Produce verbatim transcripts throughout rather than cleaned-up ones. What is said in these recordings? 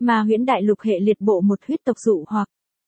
Ma huyễn đại lục hệ liệt bộ một huyết tộc dụ hoặc.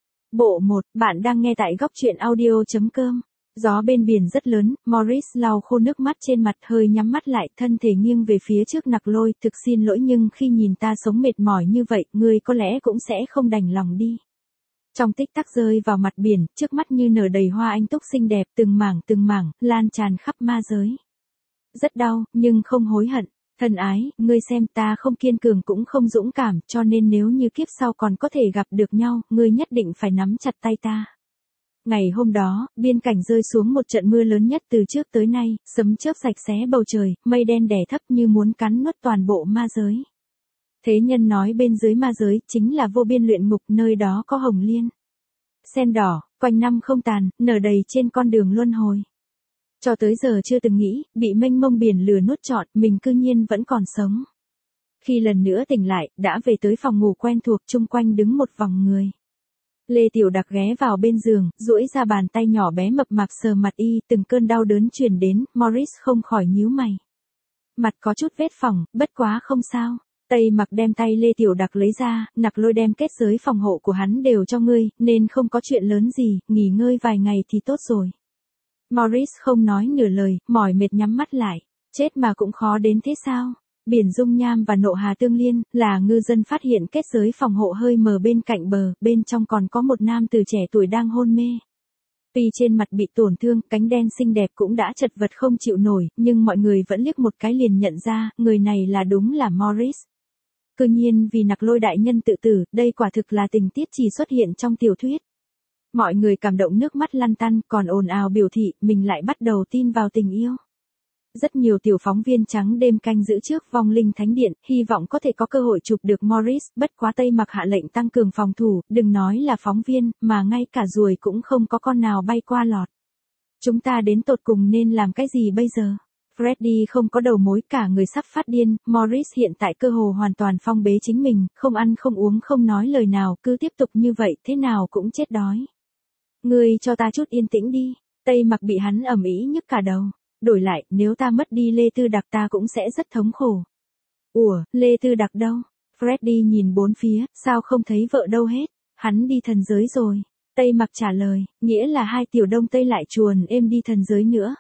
Bộ một, bạn đang nghe tại góc truyện audio.com. Gió bên biển rất lớn, Morris lau khô nước mắt trên mặt hơi nhắm mắt lại, thân thể nghiêng về phía trước Nặc Lôi, thực xin lỗi nhưng khi nhìn ta sống mệt mỏi như vậy, ngươi có lẽ cũng sẽ không đành lòng đi. Trong tích tắc rơi vào mặt biển, trước mắt như nở đầy hoa anh túc xinh đẹp, từng mảng từng mảng, lan tràn khắp ma giới. Rất đau, nhưng không hối hận. Thân ái, ngươi xem ta không kiên cường cũng không dũng cảm, cho nên nếu như kiếp sau còn có thể gặp được nhau, ngươi nhất định phải nắm chặt tay ta. Ngày hôm đó, biên cảnh rơi xuống một trận mưa lớn nhất từ trước tới nay, sấm chớp sạch xé bầu trời, mây đen đè thấp như muốn cắn nuốt toàn bộ ma giới. Thế nhân nói bên dưới ma giới chính là vô biên luyện ngục, nơi đó có hồng liên, sen đỏ, quanh năm không tàn, nở đầy trên con đường luân hồi. Cho tới giờ chưa từng nghĩ, bị mênh mông biển lửa nuốt trọn, mình cư nhiên vẫn còn sống. Khi lần nữa tỉnh lại, đã về tới phòng ngủ quen thuộc, chung quanh đứng một vòng người. Lê Tiểu Đặc ghé vào bên giường, duỗi ra bàn tay nhỏ bé mập mạp sờ mặt y, từng cơn đau đớn truyền đến, Morris không khỏi nhíu mày. Mặt có chút vết phỏng, bất quá không sao. Tây Mặc đem tay Lê Tiểu Đặc lấy ra, Nặc Lôi đem kết giới phòng hộ của hắn đều cho ngươi, nên không có chuyện lớn gì, nghỉ ngơi vài ngày thì tốt rồi. Morris không nói nửa lời, mỏi mệt nhắm mắt lại. Chết mà cũng khó đến thế sao? Biển dung nham và nộ hà tương liên, là ngư dân phát hiện kết giới phòng hộ hơi mờ bên cạnh bờ, bên trong còn có một nam từ trẻ tuổi đang hôn mê. Tuy trên mặt bị tổn thương, cánh đen xinh đẹp cũng đã chật vật không chịu nổi, nhưng mọi người vẫn liếc một cái liền nhận ra, người này là đúng là Morris. Cứ nhiên vì Nặc Lôi đại nhân tự tử, đây quả thực là tình tiết chỉ xuất hiện trong tiểu thuyết. Mọi người cảm động nước mắt lăn tăn, còn ồn ào biểu thị, mình lại bắt đầu tin vào tình yêu. Rất nhiều tiểu phóng viên trắng đêm canh giữ trước vong linh thánh điện, hy vọng có thể có cơ hội chụp được Morris, bất quá Tây Mặc hạ lệnh tăng cường phòng thủ, đừng nói là phóng viên, mà ngay cả ruồi cũng không có con nào bay qua lọt. Chúng ta đến tột cùng nên làm cái gì bây giờ? Freddy không có đầu mối, cả người sắp phát điên, Morris hiện tại cơ hồ hoàn toàn phong bế chính mình, không ăn không uống không nói lời nào, cứ tiếp tục như vậy, thế nào cũng chết đói. Ngươi cho ta chút yên tĩnh đi. Tây Mặc bị hắn ầm ĩ nhức cả đầu. Đổi lại, nếu ta mất đi Lê Tư Đặc ta cũng sẽ rất thống khổ. Ủa, Lê Tư Đặc đâu? Freddy nhìn bốn phía, sao không thấy vợ đâu hết? Hắn đi thần giới rồi. Tây Mặc trả lời, nghĩa là hai tiểu đông tây lại chuồn êm đi thần giới nữa.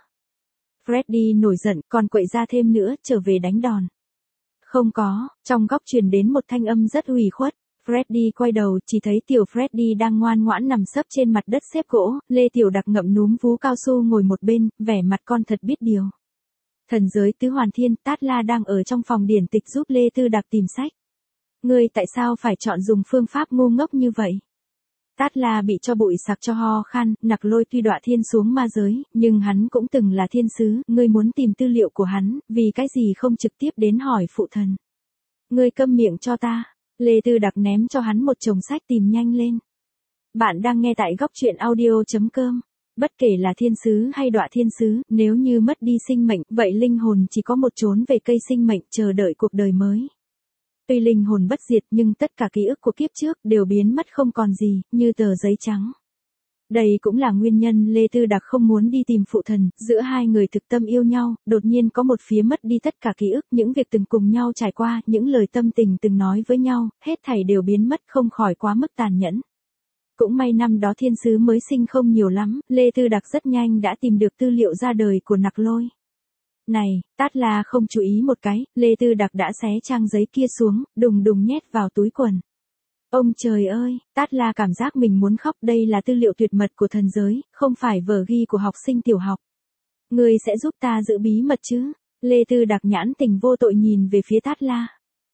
Freddy nổi giận, còn quậy ra thêm nữa, trở về đánh đòn. Không có, trong góc truyền đến một thanh âm rất ủy khuất. Freddy quay đầu, chỉ thấy tiểu Freddy đang ngoan ngoãn nằm sấp trên mặt đất xếp gỗ, Lê Tiểu Đặc ngậm núm vú cao su ngồi một bên, vẻ mặt con thật biết điều. Thần giới tứ hoàn thiên, Tát La đang ở trong phòng điển tịch giúp Lê Tư Đặc tìm sách. Ngươi tại sao phải chọn dùng phương pháp ngu ngốc như vậy? Tát La bị cho bụi sặc cho ho khan, Nặc Lôi tuy đọa thiên xuống ma giới, nhưng hắn cũng từng là thiên sứ, ngươi muốn tìm tư liệu của hắn, vì cái gì không trực tiếp đến hỏi phụ thần? Ngươi câm miệng cho ta. Lê Tư Đặc ném cho hắn một chồng sách, tìm nhanh lên. Bạn đang nghe tại góc truyện audio.com. Bất kể là thiên sứ hay đọa thiên sứ, nếu như mất đi sinh mệnh, vậy linh hồn chỉ có một chốn về cây sinh mệnh, chờ đợi cuộc đời mới. Tuy linh hồn bất diệt nhưng tất cả ký ức của kiếp trước đều biến mất không còn gì, như tờ giấy trắng. Đây cũng là nguyên nhân Lê Tư Đặc không muốn đi tìm phụ thần, giữa hai người thực tâm yêu nhau, đột nhiên có một phía mất đi tất cả ký ức, những việc từng cùng nhau trải qua, những lời tâm tình từng nói với nhau, hết thảy đều biến mất, không khỏi quá mức tàn nhẫn. Cũng may năm đó thiên sứ mới sinh không nhiều lắm, Lê Tư Đặc rất nhanh đã tìm được tư liệu ra đời của Nặc Lôi. Này, Tát La không chú ý một cái, Lê Tư Đặc đã xé trang giấy kia xuống, đùng đùng nhét vào túi quần. Ông trời ơi, Tát La cảm giác mình muốn khóc, đây là tư liệu tuyệt mật của thần giới, không phải vở ghi của học sinh tiểu học. Ngươi sẽ giúp ta giữ bí mật chứ? Lê Tư Đặc nhãn tình vô tội nhìn về phía Tát La.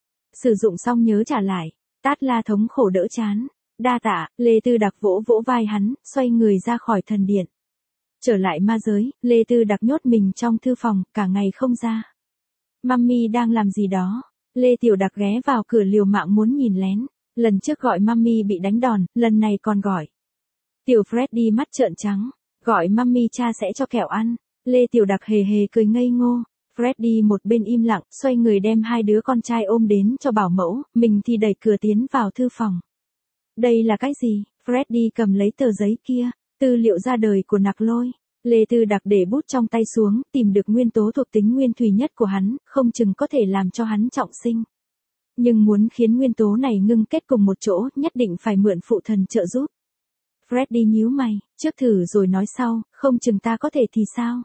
Sử dụng xong nhớ trả lại. Tát La thống khổ đỡ chán. Đa tạ, Lê Tư Đặc vỗ vỗ vai hắn, xoay người ra khỏi thần điện. Trở lại ma giới, Lê Tư Đặc nhốt mình trong thư phòng, cả ngày không ra. Mummy đang làm gì đó? Lê Tiểu Đặc ghé vào cửa liều mạng muốn nhìn lén. Lần trước gọi Mummy bị đánh đòn, lần này còn gọi. Tiểu Freddy mắt trợn trắng. Gọi Mummy cha sẽ cho kẹo ăn. Lê Tiểu Đặc hề hề cười ngây ngô. Freddy một bên im lặng, xoay người đem hai đứa con trai ôm đến cho bảo mẫu, mình thì đẩy cửa tiến vào thư phòng. Đây là cái gì? Freddy cầm lấy tờ giấy kia, tư liệu ra đời của Nặc Lôi. Lê Tư Đặc để bút trong tay xuống, tìm được nguyên tố thuộc tính nguyên thủy nhất của hắn, không chừng có thể làm cho hắn trọng sinh. Nhưng muốn khiến nguyên tố này ngưng kết cùng một chỗ, nhất định phải mượn phụ thần trợ giúp. Freddy nhíu mày, trước thử rồi nói sau, không chừng ta có thể thì sao?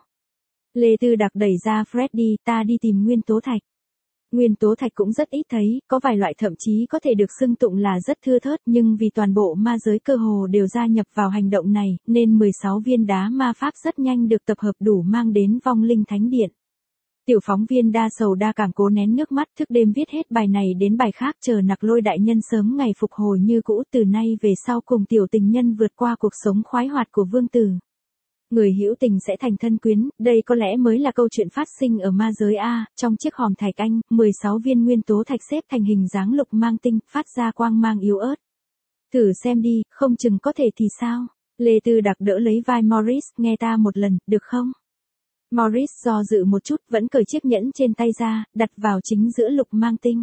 Lê Tư Đặc đẩy ra Freddy, ta đi tìm nguyên tố thạch. Nguyên tố thạch cũng rất ít thấy, có vài loại thậm chí có thể được xưng tụng là rất thưa thớt, nhưng vì toàn bộ ma giới cơ hồ đều gia nhập vào hành động này, nên mười sáu viên đá ma pháp rất nhanh được tập hợp đủ mang đến vong linh thánh điện. Tiểu phóng viên đa sầu đa cảm cố nén nước mắt thức đêm viết hết bài này đến bài khác chờ nặc lôi đại nhân sớm ngày phục hồi như cũ, từ nay về sau cùng tiểu tình nhân vượt qua cuộc sống khoái hoạt của vương tử. Người hữu tình sẽ thành thân quyến, đây có lẽ mới là câu chuyện phát sinh ở ma giới A, trong chiếc hòm thạch anh, mười sáu viên nguyên tố thạch xếp thành hình dáng lục mang tinh, phát ra quang mang yếu ớt. Thử xem đi, không chừng có thể thì sao? Lê Tư Đặc đỡ lấy vai Morris, nghe ta một lần, được không? Morris do dự một chút, vẫn cởi chiếc nhẫn trên tay ra, đặt vào chính giữa lục mang tinh.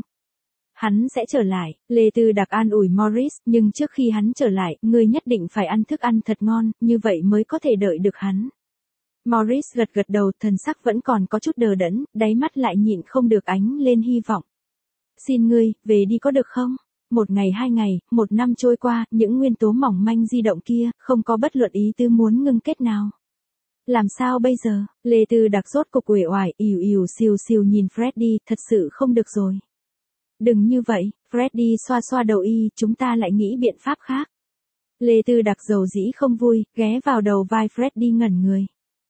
Hắn sẽ trở lại, Lê Tư Đặc an ủi Morris, nhưng trước khi hắn trở lại, ngươi nhất định phải ăn thức ăn thật ngon, như vậy mới có thể đợi được hắn. Morris gật gật đầu, thần sắc vẫn còn có chút đờ đẫn, đáy mắt lại nhịn không được ánh lên hy vọng. Xin ngươi, về đi có được không? Một ngày hai ngày, một năm trôi qua, những nguyên tố mỏng manh di động kia, không có bất luận ý tư muốn ngưng kết nào. Làm sao bây giờ? Lê Tư Đặc rốt cục uể oải, ỉu ỉu xìu xìu nhìn Freddy, thật sự không được rồi. Đừng như vậy, Freddy xoa xoa đầu y, chúng ta lại nghĩ biện pháp khác. Lê Tư Đặc dầu dĩ không vui, ghé vào đầu vai Freddy ngẩn người.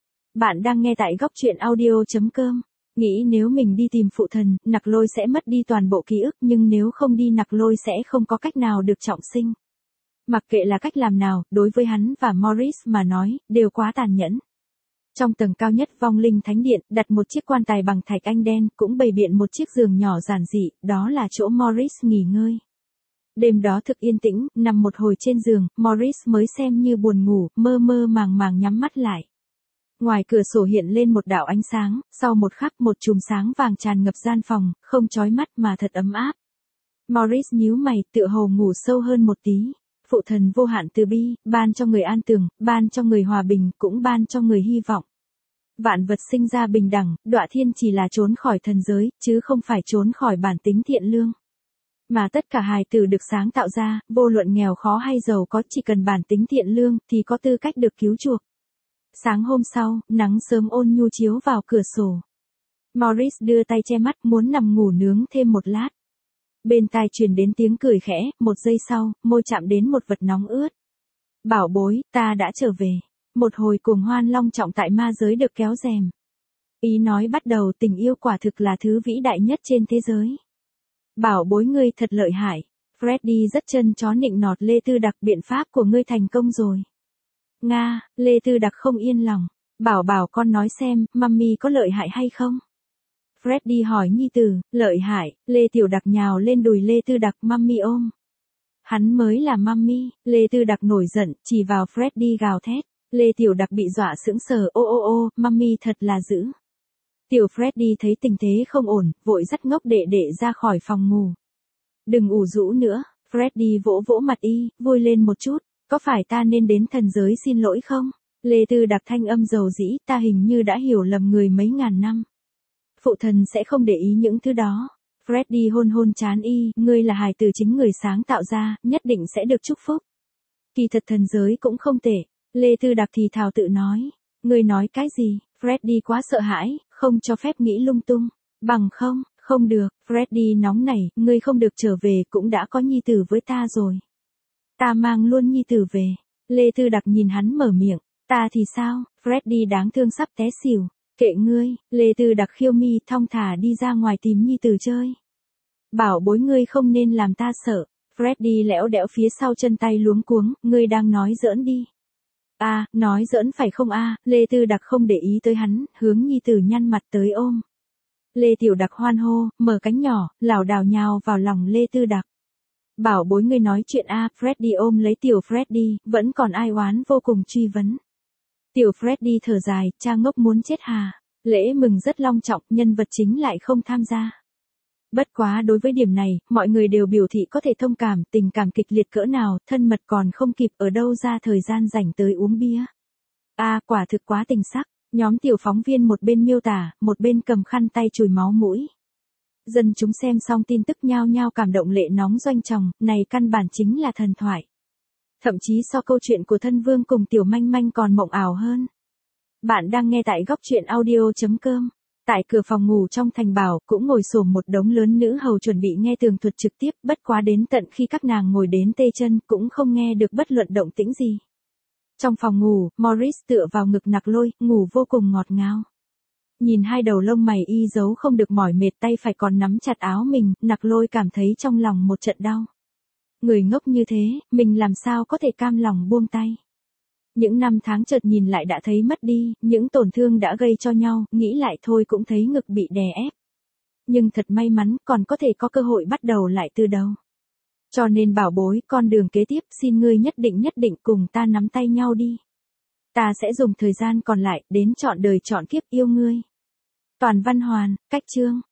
Bạn đang nghe tại góc truyện audio chấm com. Nghĩ nếu mình đi tìm phụ thần, nặc lôi sẽ mất đi toàn bộ ký ức, nhưng nếu không đi nặc lôi sẽ không có cách nào được trọng sinh. Mặc kệ là cách làm nào, đối với hắn và Morris mà nói, đều quá tàn nhẫn. Trong tầng cao nhất vong linh thánh điện, đặt một chiếc quan tài bằng thạch anh đen, cũng bày biện một chiếc giường nhỏ giản dị, đó là chỗ Morris nghỉ ngơi. Đêm đó thực yên tĩnh, nằm một hồi trên giường, Morris mới xem như buồn ngủ, mơ mơ màng màng nhắm mắt lại. Ngoài cửa sổ hiện lên một đạo ánh sáng, sau một khắc một chùm sáng vàng tràn ngập gian phòng, không chói mắt mà thật ấm áp. Morris nhíu mày, tựa hồ ngủ sâu hơn một tí. Phụ thần vô hạn từ bi, ban cho người an tường, ban cho người hòa bình, cũng ban cho người hy vọng. Vạn vật sinh ra bình đẳng, đọa thiên chỉ là trốn khỏi thần giới, chứ không phải trốn khỏi bản tính thiện lương. Mà tất cả hài tử được sáng tạo ra, vô luận nghèo khó hay giàu có, chỉ cần bản tính thiện lương, thì có tư cách được cứu chuộc. Sáng hôm sau, nắng sớm ôn nhu chiếu vào cửa sổ. Morris đưa tay che mắt, muốn nằm ngủ nướng thêm một lát. Bên tai truyền đến tiếng cười khẽ, một giây sau, môi chạm đến một vật nóng ướt. Bảo bối, ta đã trở về. Một hồi cuồng hoan long trọng tại ma giới được kéo rèm. Ý nói bắt đầu, tình yêu quả thực là thứ vĩ đại nhất trên thế giới. Bảo bối ngươi thật lợi hại. Freddy rất chân chó nịnh nọt Lê Tư Đặc, biện pháp của ngươi thành công rồi. Nga, Lê Tư Đặc không yên lòng. Bảo bảo con nói xem, mummy có lợi hại hay không? Freddy hỏi nhi tử, lợi hại, Lê Tiểu Đặc nhào lên đùi Lê Tư Đặc, mummy ôm. Hắn mới là mummy, Lê Tư Đặc nổi giận, chỉ vào Freddy gào thét. Lê Tiểu Đặc bị dọa sững sờ, ô ô ô, mummy thật là dữ. Tiểu Freddy thấy tình thế không ổn, vội dắt ngốc đệ đệ ra khỏi phòng ngủ. Đừng ủ rũ nữa, Freddy vỗ vỗ mặt y, vui lên một chút, có phải ta nên đến thần giới xin lỗi không? Lê Tư Đặc thanh âm dầu dĩ, ta hình như đã hiểu lầm người mấy ngàn năm. Phụ thần sẽ không để ý những thứ đó. Freddy hôn hôn trán y, ngươi là hài tử chính người sáng tạo ra, nhất định sẽ được chúc phúc. Kỳ thật thần giới cũng không tệ. Lê Tư Đặc thì thào tự nói. Ngươi nói cái gì? Freddy quá sợ hãi, không cho phép nghĩ lung tung. Bằng không, không được, Freddy nóng nảy, ngươi không được trở về, cũng đã có nhi tử với ta rồi. Ta mang luôn nhi tử về. Lê Tư Đặc nhìn hắn mở miệng. Ta thì sao? Freddy đáng thương sắp té xỉu. Kệ ngươi, Lê Tư Đặc khiêu mi thong thả đi ra ngoài tìm nhi tử chơi. Bảo bối ngươi không nên làm ta sợ. Freddy lẽo đẽo phía sau chân tay luống cuống, ngươi đang nói giỡn đi. A, à, nói giỡn phải không a? À? Lê Tư Đặc không để ý tới hắn, hướng nhi tử nhăn mặt tới ôm. Lê Tiểu Đặc hoan hô, mở cánh nhỏ, lảo đảo nhào vào lòng Lê Tư Đặc. Bảo bối ngươi nói chuyện a, à, Freddy ôm lấy tiểu Freddy, vẫn còn ai oán vô cùng truy vấn. Tiểu Freddy thở dài, cha ngốc muốn chết hà. Lễ mừng rất long trọng, nhân vật chính lại không tham gia. Bất quá đối với điểm này, mọi người đều biểu thị có thể thông cảm, tình cảm kịch liệt cỡ nào, thân mật còn không kịp ở đâu ra thời gian rảnh tới uống bia. A, à, quả thực quá tình sắc, nhóm tiểu phóng viên một bên miêu tả, một bên cầm khăn tay chùi máu mũi. Dân chúng xem xong tin tức nhao nhao cảm động lệ nóng doanh tròng, này căn bản chính là thần thoại. Thậm chí so câu chuyện của thân vương cùng tiểu manh manh còn mộng ảo hơn. Bạn đang nghe tại góc truyện audio.com. Tại cửa phòng ngủ trong thành bảo cũng ngồi xổm một đống lớn nữ hầu chuẩn bị nghe tường thuật trực tiếp, bất quá đến tận khi các nàng ngồi đến tê chân cũng không nghe được bất luận động tĩnh gì. Trong phòng ngủ, Morris tựa vào ngực Nặc Lôi, ngủ vô cùng ngọt ngào. Nhìn hai đầu lông mày y dấu không được mỏi mệt, tay phải còn nắm chặt áo mình, Nặc Lôi cảm thấy trong lòng một trận đau. Người ngốc như thế, mình làm sao có thể cam lòng buông tay. Những năm tháng chợt nhìn lại đã thấy mất đi, những tổn thương đã gây cho nhau, nghĩ lại thôi cũng thấy ngực bị đè ép. Nhưng thật may mắn, còn có thể có cơ hội bắt đầu lại từ đầu. Cho nên bảo bối, con đường kế tiếp, xin ngươi nhất định nhất định cùng ta nắm tay nhau đi. Ta sẽ dùng thời gian còn lại, đến trọn đời trọn kiếp yêu ngươi. Toàn văn hoàn, cách chương.